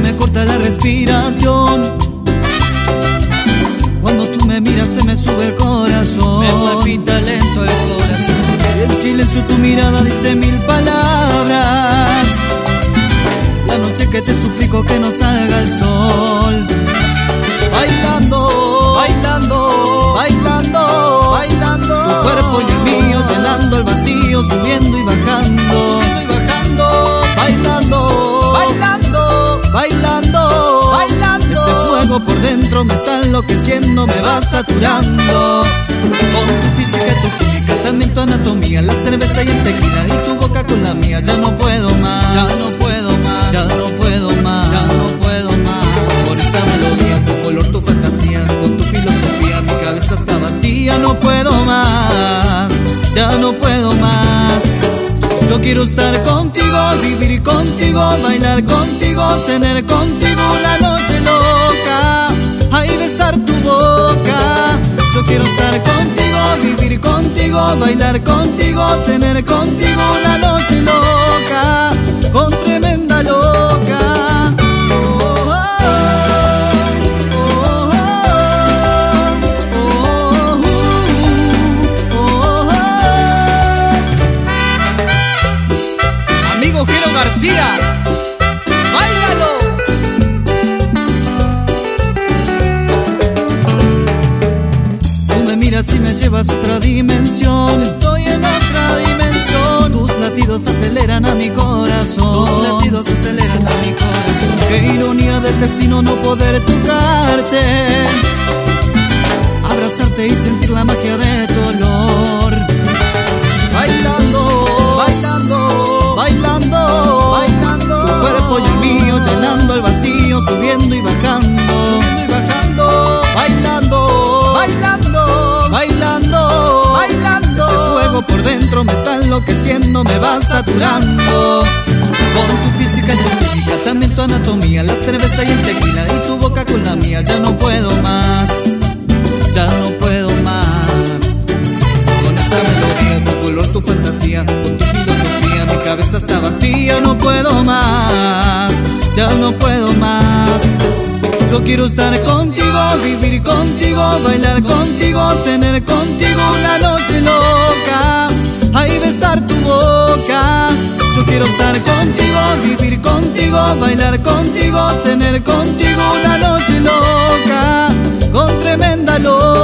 me corta la respiración. Cuando tú me miras se me sube el corazón. Me palpita lento el corazón. En silencio tu mirada dice mil palabras. La noche que te suplico que no salga el sol. Bailando, bailando, bailando, bailando. Tu cuerpo y el mío llenando el vacío, subiendo y bajando, Subiendo y bajando. bailando, Bailando, bailando, bailando. Ese fuego por dentro me está enloqueciendo, me va saturando. Con tu física y tu química, también tu anatomía, la cerveza y el tequila y tu boca con la mía. Ya no puedo más, Ya no puedo más. ya no puedo más, Ya no puedo más. por esa melodía, tu color, tu fantasía, con tu filosofía, mi cabeza está vacía. No puedo más, ya no puedo más. Yo quiero estar contigo, vivir contigo, bailar contigo, tener contigo una noche loca, ay, besar tu boca. Yo quiero estar contigo, vivir contigo, bailar contigo, tener contigo una noche loca, con tremenda loca. Oh, oh, oh, oh, oh. Amigo Jero García, báilalo. Tú me miras y me llevas a otra dimensión. Estoy en otra dimensión. Tus latidos aceleran a mi corazón. Tus latidos aceleran a mi corazón. Qué ironía del destino no poder tocarte, abrazarte y sentir la magia de tu olor. Bailando, bailando, bailando, bailando. Tu cuerpo y el mío llenando el vacío, subiendo y bajando, Subiendo y bajando. bailando, Bailando, bailando, bailando. Ese fuego por dentro me está enloqueciendo, me va saturando. Con tu física y tu química, también tu anatomía, la cerveza y el tequila y tu boca con la mía. Ya no puedo más, ya no puedo más. Con esa melodía, tu color, tu fantasía, con tu filosofía, mi cabeza está vacía. No puedo más, ya no puedo más. Yo quiero estar contigo, vivir contigo, bailar contigo, tener contigo una noche loca, ay, besar tu boca. Yo quiero estar contigo, vivir contigo, bailar contigo, tener contigo una noche loca, con tremenda loca.